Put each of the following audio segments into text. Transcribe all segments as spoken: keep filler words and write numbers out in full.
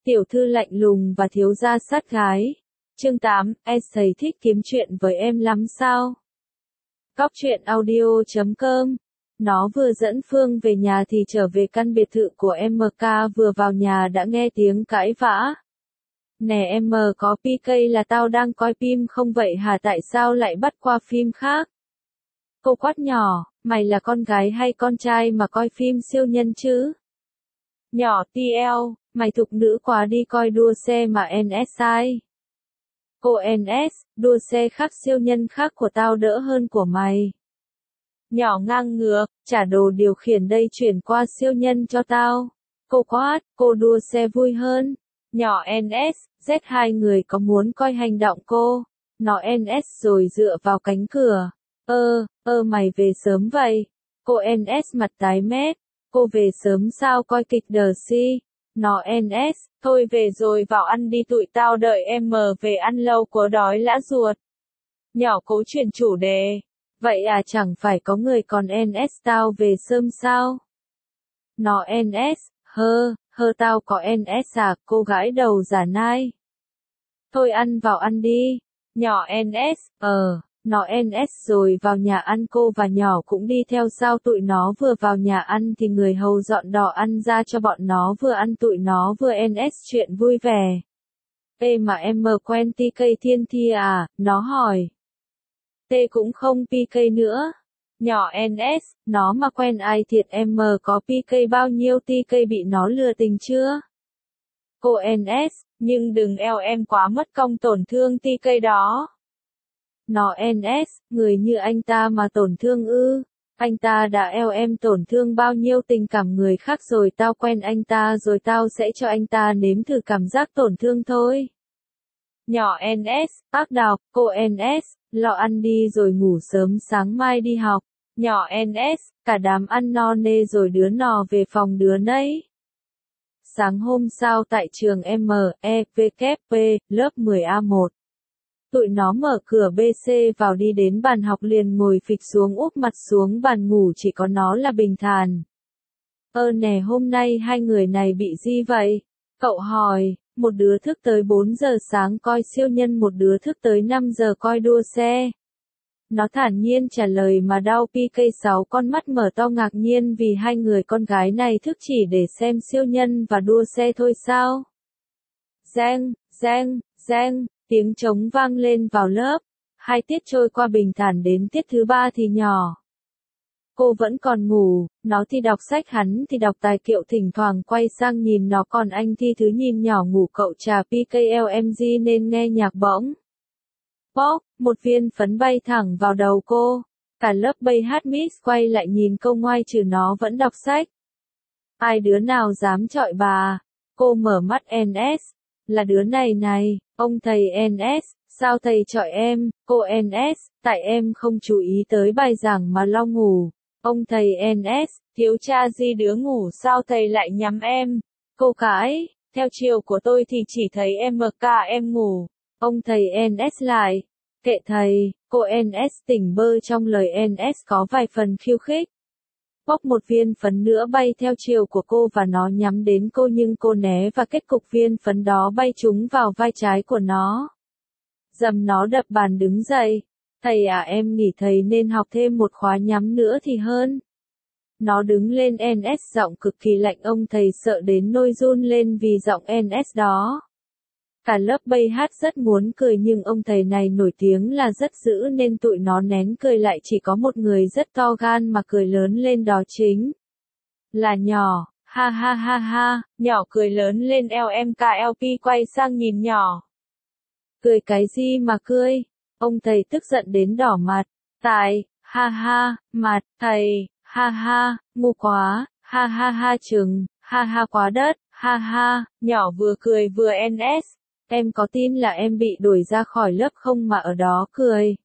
Tiểu thư lạnh lùng và thiếu gia sát gái. Chương tám, S thầy thích kiếm chuyện với em lắm sao? Cóc truyện audio chấm com. Nó vừa dẫn Phương về nhà thì trở về căn biệt thự của em ca, vừa vào nhà đã nghe tiếng cãi vã. Nè em có pê ca là tao đang coi phim không vậy hả, tại sao lại bắt qua phim khác? Cô quát nhỏ, mày là con gái hay con trai mà coi phim siêu nhân chứ? Nhỏ tê lờ, mày thục nữ quá, đi coi đua xe mà en ét sai. Cô en ét, đua xe khác siêu nhân khác của tao đỡ hơn của mày. Nhỏ ngang ngược, trả đồ điều khiển đây chuyển qua siêu nhân cho tao. Cô quát, cô đua xe vui hơn. Nhỏ en ét, Z hai người có muốn coi hành động cô. Nó en ét rồi dựa vào cánh cửa. Ơ, ơ mày về sớm vậy. Cô en ét mặt tái mét. Cô về sớm sao, coi kịch đờ si. Nó en ét, thôi về rồi, vào ăn đi, tụi tao đợi em về ăn lâu quá đói lã ruột. Nhỏ cố chuyển chủ đề. Vậy à, chẳng phải có người còn en ét tao về sớm sao? Nó en ét, hơ, hơ tao có en ét à, cô gái đầu giả nai. Thôi ăn vào ăn đi. Nhỏ en ét, ờ, nó en ét rồi vào nhà ăn, cô và nhỏ cũng đi theo sao. Tụi nó vừa vào nhà ăn thì người hầu dọn đỏ ăn ra cho bọn nó vừa ăn, tụi nó vừa en ét chuyện vui vẻ. Ê mà em quen tê ca Thiên Thi à, nó hỏi. Tê cũng không pê ca nữa. Nhỏ en ét, nó mà quen ai thiệt, em có pê ca bao nhiêu tê ca bị nó lừa tình chưa? Cô en ét, nhưng đừng eo em quá mất công tổn thương tê ca đó. Nó en ét, người như anh ta mà tổn thương ư? Anh ta đã eo em tổn thương bao nhiêu tình cảm người khác rồi, tao quen anh ta rồi, tao sẽ cho anh ta nếm thử cảm giác tổn thương thôi. Nhỏ en ét, ác độc, cô en ét, lo ăn đi rồi ngủ sớm sáng mai đi học. Nhỏ en ét, cả đám ăn no nê rồi đứa nọ về phòng đứa nấy. Sáng hôm sau tại trường em e vê kép pê, lớp mười A một. Tụi nó mở cửa bê xê vào, đi đến bàn học liền ngồi phịch xuống úp mặt xuống bàn ngủ, chỉ có nó là bình thản. Ơ nè, hôm nay hai người này bị gì vậy? Cậu hỏi, một đứa thức tới bốn giờ sáng coi siêu nhân, một đứa thức tới năm giờ coi đua xe. Nó thản nhiên trả lời mà đau pê ca sáu con mắt mở to ngạc nhiên vì hai người con gái này thức chỉ để xem siêu nhân và đua xe thôi sao? Reng, reng, reng. Tiếng trống vang lên vào lớp. Hai tiết trôi qua bình thản, đến tiết thứ ba thì nhỏ. Cô vẫn còn ngủ, nó thì đọc sách, hắn thì đọc tài liệu, thỉnh thoảng quay sang nhìn nó, còn anh thi thứ nhìn nhỏ ngủ. Cậu trà pê ca lờ em giê nên nghe nhạc bỗng. Bóp, một viên phấn bay thẳng vào đầu cô. Cả lớp bay hát miss quay lại nhìn cô, ngoại trừ nó vẫn đọc sách. Ai đứa nào dám chọi bà? Cô mở mắt en ét. Là đứa này này, ông thầy en ét, sao thầy chọi em? Cô en ét, tại em không chú ý tới bài giảng mà lo ngủ. Ông thầy en ét, thiếu cha gì đứa ngủ sao thầy lại nhắm em? Cô cãi, theo chiều của tôi thì chỉ thấy em ca em ngủ. Ông thầy en ét lại, kệ thầy. Cô en ét tỉnh bơ, trong lời en ét có vài phần khiêu khích. Bốc một viên phấn nữa bay theo chiều của cô và nó nhắm đến cô, nhưng cô né và kết cục viên phấn đó bay trúng vào vai trái của nó. Dầm, nó đập bàn đứng dậy. Thầy à, em nghĩ thầy nên học thêm một khóa nhắm nữa thì hơn. Nó đứng lên, en ét giọng cực kỳ lạnh, ông thầy sợ đến nôi run lên vì giọng en ét đó. Cả lớp bay hát rất muốn cười nhưng ông thầy này nổi tiếng là rất dữ nên tụi nó nén cười lại, chỉ có một người rất to gan mà cười lớn lên, đó chính là nhỏ. Ha ha ha ha, nhỏ cười lớn lên. lờ em ca lờ pê quay sang nhìn nhỏ. Cười cái gì mà cười? Ông thầy tức giận đến đỏ mặt. Tại, ha ha, mặt, thầy, ha ha, ngu quá, ha ha ha chừng, ha ha quá đất, ha ha. Nhỏ vừa cười vừa en ét. Em có tin là em bị đuổi ra khỏi lớp không mà ở đó cười?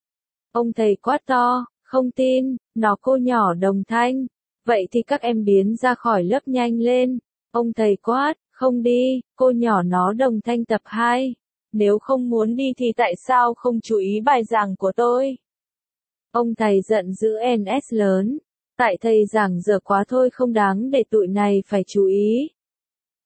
Ông thầy quát to, không tin. Nó cô nhỏ đồng thanh. Vậy thì các em biến ra khỏi lớp nhanh lên. Ông thầy quát, không đi. Cô nhỏ nó đồng thanh tập hai. Nếu không muốn đi thì tại sao không chú ý bài giảng của tôi? Ông thầy giận dữ en ét lớn. Tại thầy giảng dở quá thôi, không đáng để tụi này phải chú ý.